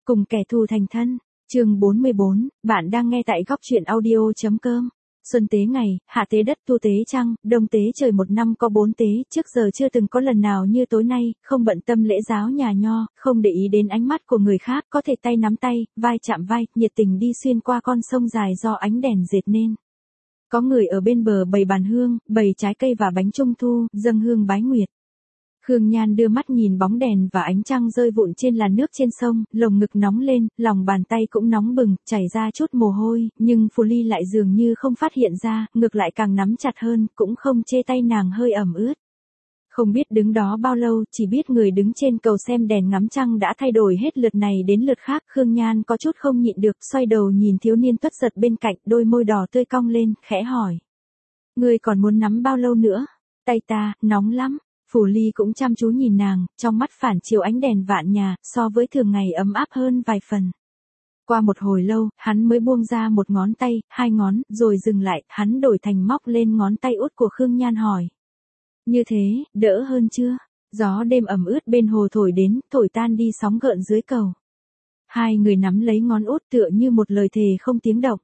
Cùng kẻ thù thành thân. Chương 44, bạn đang nghe tại góc truyện audio.com. Xuân tế ngày, hạ tế đất, thu tế trăng, đông tế trời, một năm có 4 tế, trước giờ chưa từng có lần nào như tối nay, không bận tâm lễ giáo nhà nho, không để ý đến ánh mắt của người khác, có thể tay nắm tay, vai chạm vai, nhiệt tình đi xuyên qua con sông dài do ánh đèn dệt nên. Có người ở bên bờ bày bàn hương, bày trái cây và bánh trung thu, dâng hương bái nguyệt. Khương Nhan đưa mắt nhìn bóng đèn và ánh trăng rơi vụn trên làn nước trên sông, lồng ngực nóng lên, lòng bàn tay cũng nóng bừng, chảy ra chút mồ hôi, nhưng Phù Ly lại dường như không phát hiện ra, ngược lại càng nắm chặt hơn, cũng không chê tay nàng hơi ẩm ướt. Không biết đứng đó bao lâu, chỉ biết người đứng trên cầu xem đèn ngắm trăng đã thay đổi hết lượt này đến lượt khác. Khương Nhan có chút không nhịn được, xoay đầu nhìn thiếu niên tuất giật bên cạnh, đôi môi đỏ tươi cong lên, khẽ hỏi. Ngươi còn muốn nắm bao lâu nữa? Tay ta, nóng lắm. Phù Ly cũng chăm chú nhìn nàng, trong mắt phản chiếu ánh đèn vạn nhà, so với thường ngày ấm áp hơn vài phần. Qua một hồi lâu, hắn mới buông ra một ngón tay, 2 ngón, rồi dừng lại, hắn đổi thành móc lên ngón tay út của Khương Nhan hỏi. Như thế, đỡ hơn chưa? Gió đêm ẩm ướt bên hồ thổi đến, thổi tan đi sóng gợn dưới cầu. Hai người nắm lấy ngón út tựa như một lời thề không tiếng động.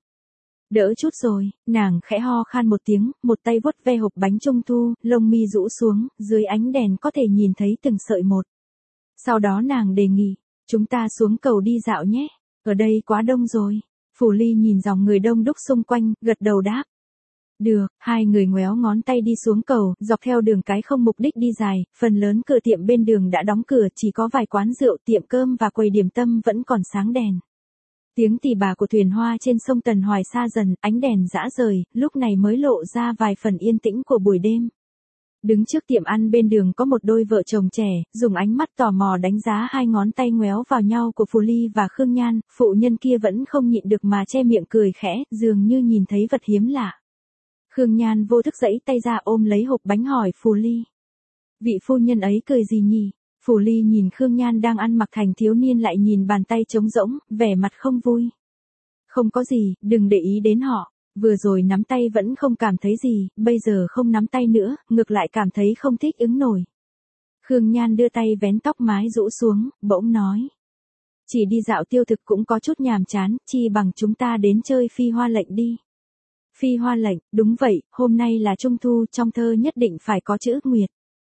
Đỡ chút rồi, nàng khẽ ho khan một tiếng, một tay vuốt ve hộp bánh trung thu, lông mi rũ xuống, dưới ánh đèn có thể nhìn thấy từng sợi một. Sau đó nàng đề nghị, chúng ta xuống cầu đi dạo nhé, ở đây quá đông rồi. Phù Ly nhìn dòng người đông đúc xung quanh, gật đầu đáp. Được, hai người ngoéo ngón tay đi xuống cầu, dọc theo đường cái không mục đích đi dài, phần lớn cửa tiệm bên đường đã đóng cửa, chỉ có vài quán rượu, tiệm cơm và quầy điểm tâm vẫn còn sáng đèn. Tiếng tì bà của thuyền hoa trên sông Tần Hoài xa dần, ánh đèn rã rời, lúc này mới lộ ra vài phần yên tĩnh của buổi đêm. Đứng trước tiệm ăn bên đường có một đôi vợ chồng trẻ, dùng ánh mắt tò mò đánh giá hai ngón tay ngoéo vào nhau của Phù Ly và Khương Nhan, phụ nhân kia vẫn không nhịn được mà che miệng cười khẽ, dường như nhìn thấy vật hiếm lạ. Khương Nhan vô thức giãy tay ra ôm lấy hộp bánh hỏi Phù Ly. Vị phu nhân ấy cười gì nhỉ? Phù Ly nhìn Khương Nhan đang ăn mặc thành thiếu niên lại nhìn bàn tay trống rỗng, vẻ mặt không vui. Không có gì, đừng để ý đến họ, vừa rồi nắm tay vẫn không cảm thấy gì, bây giờ không nắm tay nữa, ngược lại cảm thấy không thích ứng nổi. Khương Nhan đưa tay vén tóc mái rũ xuống, bỗng nói. Chỉ đi dạo tiêu thực cũng có chút nhàm chán, chi bằng chúng ta đến chơi phi hoa lệnh đi. Phi hoa lệnh, đúng vậy, hôm nay là trung thu, trong thơ nhất định phải có chữ nguyệt.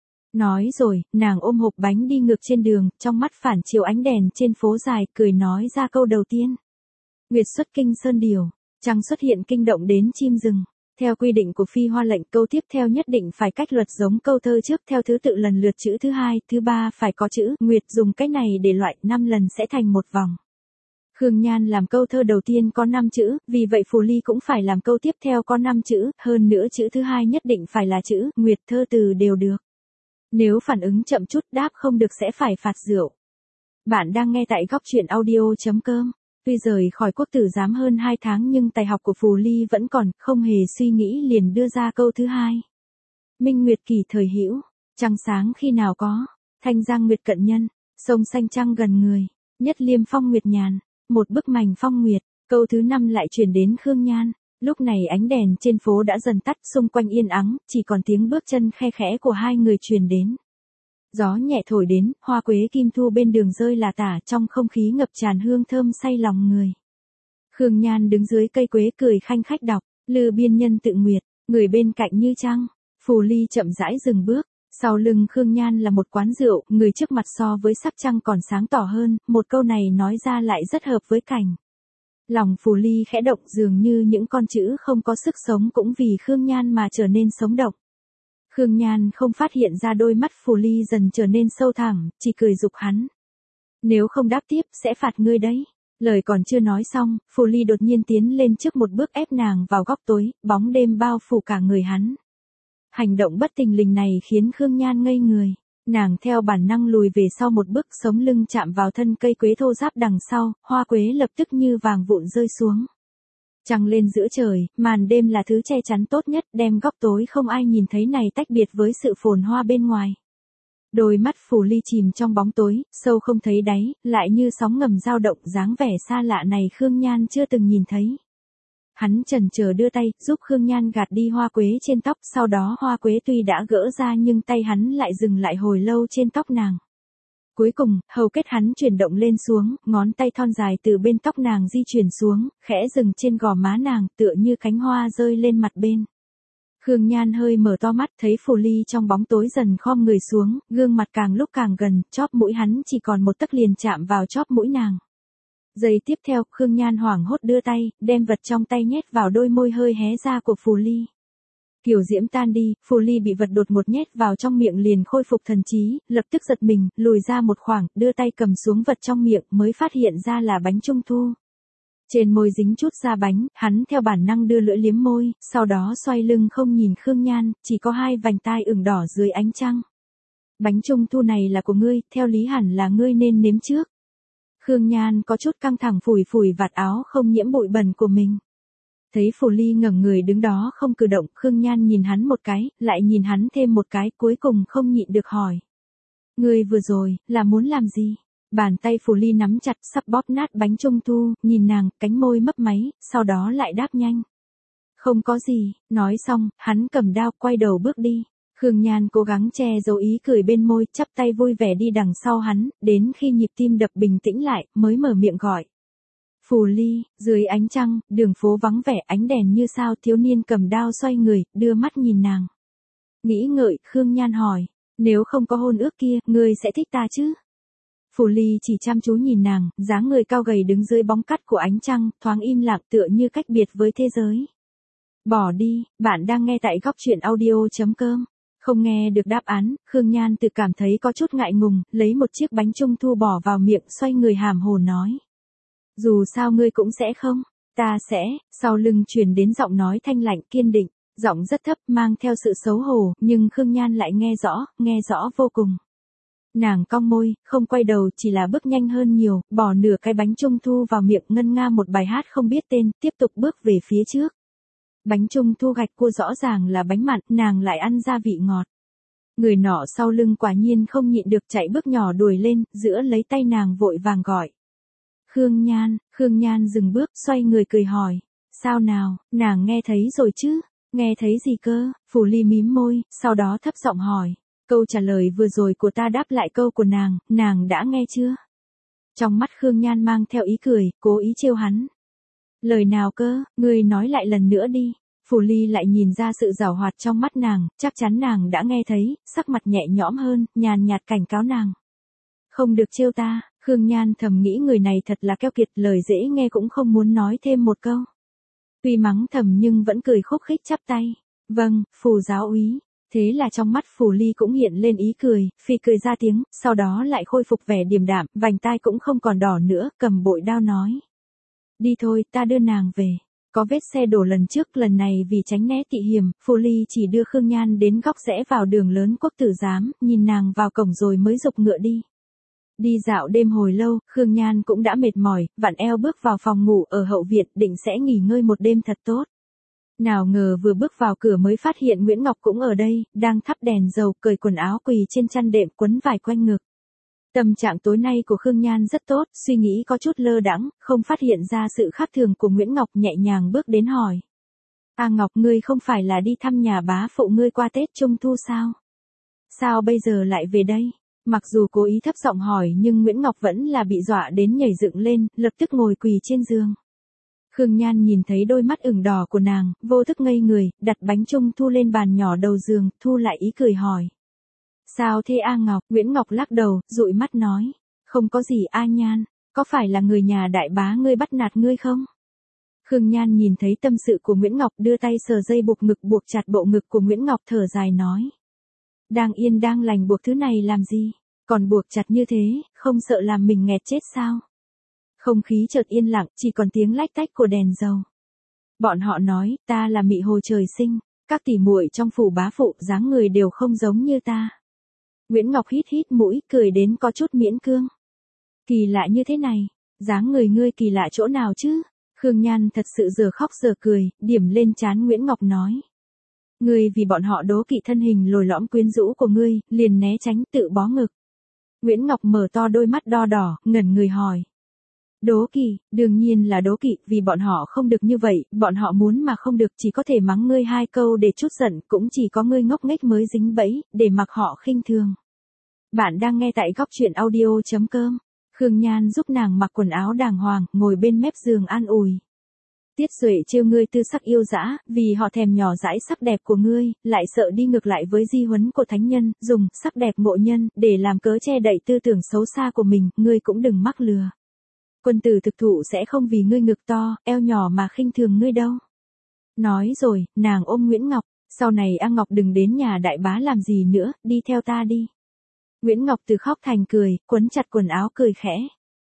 Nói rồi, nàng ôm hộp bánh đi ngược trên đường, trong mắt phản chiếu ánh đèn trên phố dài, cười nói ra câu đầu tiên. Nguyệt xuất kinh sơn điều, trăng xuất hiện kinh động đến chim rừng. Theo quy định của phi hoa lệnh, câu tiếp theo nhất định phải cách luật giống câu thơ trước theo thứ tự lần lượt chữ thứ hai, thứ ba phải có chữ nguyệt, dùng cái này để loại 5 lần sẽ thành một vòng. Khương Nhan làm câu thơ đầu tiên có 5 chữ, vì vậy Phù Ly cũng phải làm câu tiếp theo có 5 chữ, hơn nữa chữ thứ hai nhất định phải là chữ nguyệt, thơ từ đều được. Nếu phản ứng chậm chút đáp không được sẽ phải phạt rượu. Bạn đang nghe tại góc truyện audio.com. Tuy rời khỏi quốc tử giám hơn 2 tháng nhưng tài học của Phù Ly vẫn còn, không hề suy nghĩ liền đưa ra câu thứ hai. Minh nguyệt kỳ thời hữu, trăng sáng khi nào có, thanh giang nguyệt cận nhân, sông xanh trăng gần người, nhất liêm phong nguyệt nhàn, một bức mành phong nguyệt. Câu thứ 5 lại truyền đến Khương Nhan. Lúc này ánh đèn trên phố đã dần tắt, xung quanh yên ắng, chỉ còn tiếng bước chân khe khẽ của hai người truyền đến. Gió nhẹ thổi đến, hoa quế kim thu bên đường rơi lả tả, trong không khí ngập tràn hương thơm say lòng người. Khương Nhan đứng dưới cây quế cười khanh khách đọc, lư biên nhân tự nguyệt, người bên cạnh như trăng. Phù Ly chậm rãi dừng bước, sau lưng Khương Nhan là một quán rượu, người trước mặt so với sắc trăng còn sáng tỏ hơn, một câu này nói ra lại rất hợp với cảnh. Lòng Phù Ly khẽ động, dường như những con chữ không có sức sống cũng vì Khương Nhan mà trở nên sống động. Khương Nhan không phát hiện ra đôi mắt Phù Ly dần trở nên sâu thẳm, chỉ cười giục hắn. Nếu không đáp tiếp sẽ phạt ngươi đấy. Lời còn chưa nói xong, Phù Ly đột nhiên tiến lên trước một bước ép nàng vào góc tối, bóng đêm bao phủ cả người hắn. Hành động bất thình lình này khiến Khương Nhan ngây người. Nàng theo bản năng lùi về sau một bước, sống lưng chạm vào thân cây quế thô ráp đằng sau, hoa quế lập tức như vàng vụn rơi xuống. Trăng lên giữa trời, màn đêm là thứ che chắn tốt nhất, đem góc tối không ai nhìn thấy này tách biệt với sự phồn hoa bên ngoài. Đôi mắt Phù Ly chìm trong bóng tối, sâu không thấy đáy, lại như sóng ngầm dao động, dáng vẻ xa lạ này Khương Nhan chưa từng nhìn thấy. Hắn chần chờ đưa tay, giúp Khương Nhan gạt đi hoa quế trên tóc, sau đó hoa quế tuy đã gỡ ra nhưng tay hắn lại dừng lại hồi lâu trên tóc nàng. Cuối cùng, hầu kết hắn chuyển động lên xuống, ngón tay thon dài từ bên tóc nàng di chuyển xuống, khẽ dừng trên gò má nàng, tựa như cánh hoa rơi lên mặt bên. Khương Nhan hơi mở to mắt, thấy Phù Ly trong bóng tối dần khom người xuống, gương mặt càng lúc càng gần, chóp mũi hắn chỉ còn một tấc liền chạm vào chóp mũi nàng. Giây tiếp theo, Khương Nhan hoảng hốt đưa tay, đem vật trong tay nhét vào đôi môi hơi hé ra của Phù Ly. Kiều diễm tan đi, Phù Ly bị vật đột một nhét vào trong miệng liền khôi phục thần trí, lập tức giật mình, lùi ra một khoảng, đưa tay cầm xuống vật trong miệng, mới phát hiện ra là bánh trung thu. Trên môi dính chút da bánh, hắn theo bản năng đưa lưỡi liếm môi, sau đó xoay lưng không nhìn Khương Nhan, chỉ có hai vành tai ửng đỏ dưới ánh trăng. Bánh trung thu này là của ngươi, theo lý hẳn là ngươi nên nếm trước. Khương Nhan có chút căng thẳng phủi phủi vạt áo không nhiễm bụi bẩn của mình. Thấy Phù Ly ngẩng người đứng đó không cử động, Khương Nhan nhìn hắn một cái, lại nhìn hắn thêm một cái, cuối cùng không nhịn được hỏi. Ngươi vừa rồi, là muốn làm gì? Bàn tay Phù Ly nắm chặt sắp bóp nát bánh trung thu, nhìn nàng, cánh môi mấp máy, sau đó lại đáp nhanh. Không có gì, nói xong, hắn cầm đao quay đầu bước đi. Khương Nhan cố gắng che giấu ý cười bên môi, chắp tay vui vẻ đi đằng sau hắn, đến khi nhịp tim đập bình tĩnh lại, mới mở miệng gọi. Phù Ly, dưới ánh trăng, đường phố vắng vẻ ánh đèn như sao, thiếu niên cầm đao xoay người, đưa mắt nhìn nàng. Nghĩ ngợi, Khương Nhan hỏi, nếu không có hôn ước kia, ngươi sẽ thích ta chứ? Phù Ly chỉ chăm chú nhìn nàng, dáng người cao gầy đứng dưới bóng cắt của ánh trăng, thoáng im lặng tựa như cách biệt với thế giới. Bỏ đi, bạn đang nghe tại góc truyện audio.com. Không nghe được đáp án, Khương Nhan tự cảm thấy có chút ngại ngùng, lấy một chiếc bánh trung thu bỏ vào miệng, xoay người hàm hồ nói. Dù sao ngươi cũng sẽ không, ta sẽ, sau lưng truyền đến giọng nói thanh lạnh kiên định, giọng rất thấp mang theo sự xấu hổ, nhưng Khương Nhan lại nghe rõ vô cùng. Nàng cong môi, không quay đầu, chỉ là bước nhanh hơn nhiều, bỏ nửa cái bánh trung thu vào miệng, ngân nga một bài hát không biết tên, tiếp tục bước về phía trước. Bánh trung thu gạch cua rõ ràng là bánh mặn, nàng lại ăn gia vị ngọt. Người nọ sau lưng quả nhiên không nhịn được chạy bước nhỏ đuổi lên, giữa lấy tay nàng vội vàng gọi. Khương Nhan dừng bước, xoay người cười hỏi. Sao nào, nàng nghe thấy rồi chứ? Nghe thấy gì cơ? Phù Ly mím môi, sau đó thấp giọng hỏi. Câu trả lời vừa rồi của ta đáp lại câu của nàng đã nghe chưa? Trong mắt Khương Nhan mang theo ý cười, cố ý trêu hắn. Lời nào cơ, ngươi nói lại lần nữa đi. Phù Ly lại nhìn ra sự giảo hoạt trong mắt nàng, chắc chắn nàng đã nghe thấy, sắc mặt nhẹ nhõm hơn, nhàn nhạt cảnh cáo nàng. Không được trêu ta, Khương Nhan thầm nghĩ người này thật là keo kiệt, lời dễ nghe cũng không muốn nói thêm một câu. Tuy mắng thầm nhưng vẫn cười khúc khích chắp tay. Vâng, Phù giáo úy. Thế là trong mắt Phù Ly cũng hiện lên ý cười, phi cười ra tiếng, sau đó lại khôi phục vẻ điềm đạm, vành tai cũng không còn đỏ nữa, cầm bội đao nói. Đi thôi, ta đưa nàng về. Có vết xe đổ lần trước, lần này vì tránh né tị hiểm, Phù Ly chỉ đưa Khương Nhan đến góc rẽ vào đường lớn Quốc Tử Giám, nhìn nàng vào cổng rồi mới giục ngựa đi. Đi dạo đêm hồi lâu, Khương Nhan cũng đã mệt mỏi, vặn eo bước vào phòng ngủ ở hậu viện, định sẽ nghỉ ngơi một đêm thật tốt. Nào ngờ vừa bước vào cửa mới phát hiện Nguyễn Ngọc cũng ở đây, đang thắp đèn dầu, cởi quần áo quỳ trên chăn đệm quấn vải quanh ngực. Tâm trạng tối nay của Khương Nhan rất tốt, suy nghĩ có chút lơ đãng, không phát hiện ra sự khác thường của Nguyễn Ngọc, nhẹ nhàng bước đến hỏi. A Ngọc, ngươi không phải là đi thăm nhà bá phụ ngươi qua Tết Trung Thu sao? Sao bây giờ lại về đây? Mặc dù cố ý thấp giọng hỏi nhưng Nguyễn Ngọc vẫn là bị dọa đến nhảy dựng lên, lập tức ngồi quỳ trên giường. Khương Nhan nhìn thấy đôi mắt ửng đỏ của nàng, vô thức ngây người, đặt bánh trung thu lên bàn nhỏ đầu giường, thu lại ý cười hỏi. Sao thế A Ngọc? Nguyễn Ngọc lắc đầu, dụi mắt nói. Không có gì A Nhan, có phải là người nhà đại bá ngươi bắt nạt ngươi không? Khương Nhan nhìn thấy tâm sự của Nguyễn Ngọc, đưa tay sờ dây buộc ngực buộc chặt bộ ngực của Nguyễn Ngọc, thở dài nói. Đang yên đang lành buộc thứ này làm gì? Còn buộc chặt như thế, không sợ làm mình nghẹt chết sao? Không khí chợt yên lặng, chỉ còn tiếng lách tách của đèn dầu. Bọn họ nói, ta là mị hồ trời sinh, các tỷ muội trong phủ bá phụ dáng người đều không giống như ta. Nguyễn Ngọc hít hít mũi, cười đến có chút miễn cương. Kỳ lạ như thế này, dáng người ngươi kỳ lạ chỗ nào chứ? Khương Nhan thật sự giờ khóc giờ cười, điểm lên trán Nguyễn Ngọc nói. Ngươi vì bọn họ đố kỵ thân hình lồi lõm quyến rũ của ngươi, liền né tránh tự bó ngực. Nguyễn Ngọc mở to đôi mắt đo đỏ, ngẩn người hỏi. Đố kỵ, đương nhiên là đố kỵ, vì bọn họ không được như vậy, bọn họ muốn mà không được, chỉ có thể mắng ngươi hai câu để chút giận, cũng chỉ có ngươi ngốc nghếch mới dính bẫy, để mặc họ khinh thường. Bạn đang nghe tại góc truyện audio.com. Khương Nhan giúp nàng mặc quần áo đàng hoàng, ngồi bên mép giường an ủi. Tiết Duệ trêu ngươi tư sắc yêu dã, vì họ thèm nhỏ dãi sắc đẹp của ngươi, lại sợ đi ngược lại với di huấn của thánh nhân, dùng sắc đẹp ngộ nhân để làm cớ che đậy tư tưởng xấu xa của mình, ngươi cũng đừng mắc lừa. Quân tử thực thụ sẽ không vì ngươi ngực to, eo nhỏ mà khinh thường ngươi đâu. Nói rồi, nàng ôm Nguyễn Ngọc, sau này A Ngọc đừng đến nhà đại bá làm gì nữa, đi theo ta đi. Nguyễn Ngọc từ khóc thành cười, quấn chặt quần áo cười khẽ.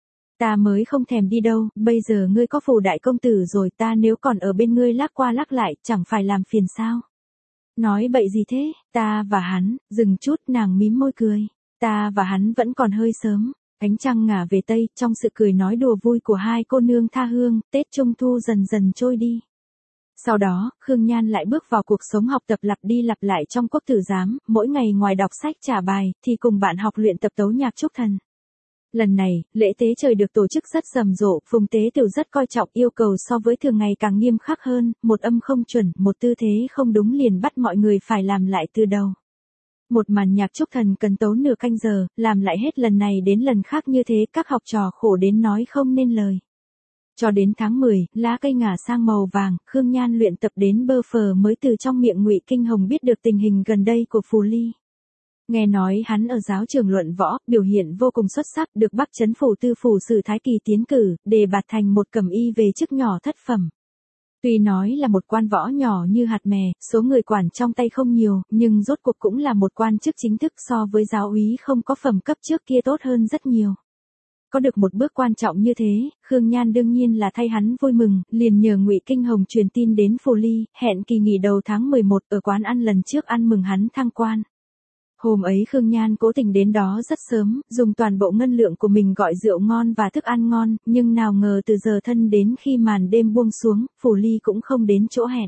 Ta mới không thèm đi đâu, bây giờ ngươi có Phù đại công tử rồi, ta nếu còn ở bên ngươi lắc qua lắc lại, chẳng phải làm phiền sao. Nói bậy gì thế, ta và hắn, dừng chút, nàng mím môi cười. Ta và hắn vẫn còn hơi sớm. Ánh trăng ngả về tây, trong sự cười nói đùa vui của hai cô nương tha hương, Tết Trung Thu dần dần trôi đi. Sau đó, Khương Nhan lại bước vào cuộc sống học tập lặp đi lặp lại trong quốc tử giám, mỗi ngày ngoài đọc sách trả bài, thì cùng bạn học luyện tập tấu nhạc chúc thần. Lần này, lễ tế trời được tổ chức rất rầm rộ, Phùng Tế Tiểu rất coi trọng, yêu cầu so với thường ngày càng nghiêm khắc hơn, một âm không chuẩn, một tư thế không đúng liền bắt mọi người phải làm lại từ đầu. Một màn nhạc chúc thần cần tấu nửa canh giờ, làm lại hết lần này đến lần khác như thế, các học trò khổ đến nói không nên lời. Cho đến tháng 10, lá cây ngả sang màu vàng, Khương Nhan luyện tập đến bơ phờ mới từ trong miệng Ngụy Kinh Hồng biết được tình hình gần đây của Phù Ly. Nghe nói hắn ở giáo trường luận võ, biểu hiện vô cùng xuất sắc, được Bắc Trấn phủ tư phủ Sử Thái Kỳ tiến cử, đề bạt thành một cẩm y về chức nhỏ thất phẩm. Tuy nói là một quan võ nhỏ như hạt mè, số người quản trong tay không nhiều, nhưng rốt cuộc cũng là một quan chức chính thức, so với giáo úy không có phẩm cấp trước kia tốt hơn rất nhiều. Có được một bước quan trọng như thế, Khương Nhan đương nhiên là thay hắn vui mừng, liền nhờ Ngụy Kinh Hồng truyền tin đến Phù Ly, hẹn kỳ nghỉ đầu tháng 11 ở quán ăn lần trước ăn mừng hắn thăng quan. Hôm ấy Khương Nhan cố tình đến đó rất sớm, dùng toàn bộ ngân lượng của mình gọi rượu ngon và thức ăn ngon, nhưng nào ngờ từ giờ thân đến khi màn đêm buông xuống, Phù Ly cũng không đến chỗ hẹn.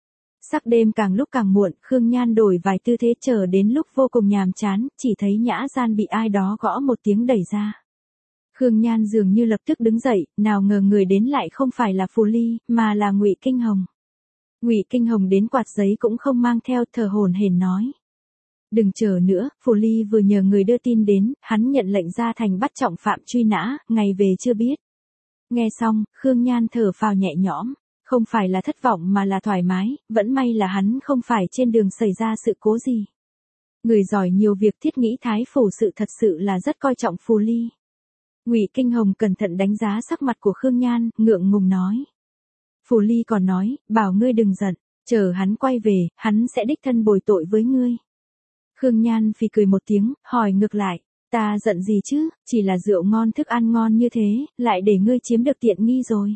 Sắc đêm càng lúc càng muộn, Khương Nhan đổi vài tư thế chờ đến lúc vô cùng nhàm chán, chỉ thấy nhã gian bị ai đó gõ một tiếng đẩy ra. Khương Nhan dường như lập tức đứng dậy, nào ngờ người đến lại không phải là Phù Ly, mà là Ngụy Kinh Hồng. Ngụy Kinh Hồng đến quạt giấy cũng không mang theo, thở hổn hển nói. Đừng chờ nữa, Phù Ly vừa nhờ người đưa tin đến, hắn nhận lệnh ra thành bắt trọng phạm truy nã, ngày về chưa biết. Nghe xong, Khương Nhan thở phào nhẹ nhõm, không phải là thất vọng mà là thoải mái, vẫn may là hắn không phải trên đường xảy ra sự cố gì. Người giỏi nhiều việc, thiết nghĩ Thái phủ sự thật sự là rất coi trọng Phù Ly. Ngụy Kinh Hồng cẩn thận đánh giá sắc mặt của Khương Nhan, ngượng ngùng nói. Phù Ly còn nói, bảo ngươi đừng giận, chờ hắn quay về, hắn sẽ đích thân bồi tội với ngươi. Khương Nhan phì cười một tiếng, hỏi ngược lại, ta giận gì chứ, chỉ là rượu ngon thức ăn ngon như thế, lại để ngươi chiếm được tiện nghi rồi.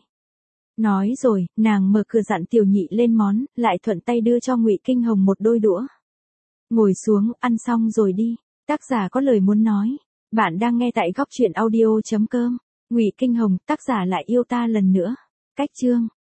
Nói rồi, nàng mở cửa dặn Tiểu Nhị lên món, lại thuận tay đưa cho Ngụy Kinh Hồng một đôi đũa. Ngồi xuống, ăn xong rồi đi, tác giả có lời muốn nói. Bạn đang nghe tại góc truyện audio.com. Ngụy Kinh Hồng, tác giả lại yêu ta lần nữa. Cách chương.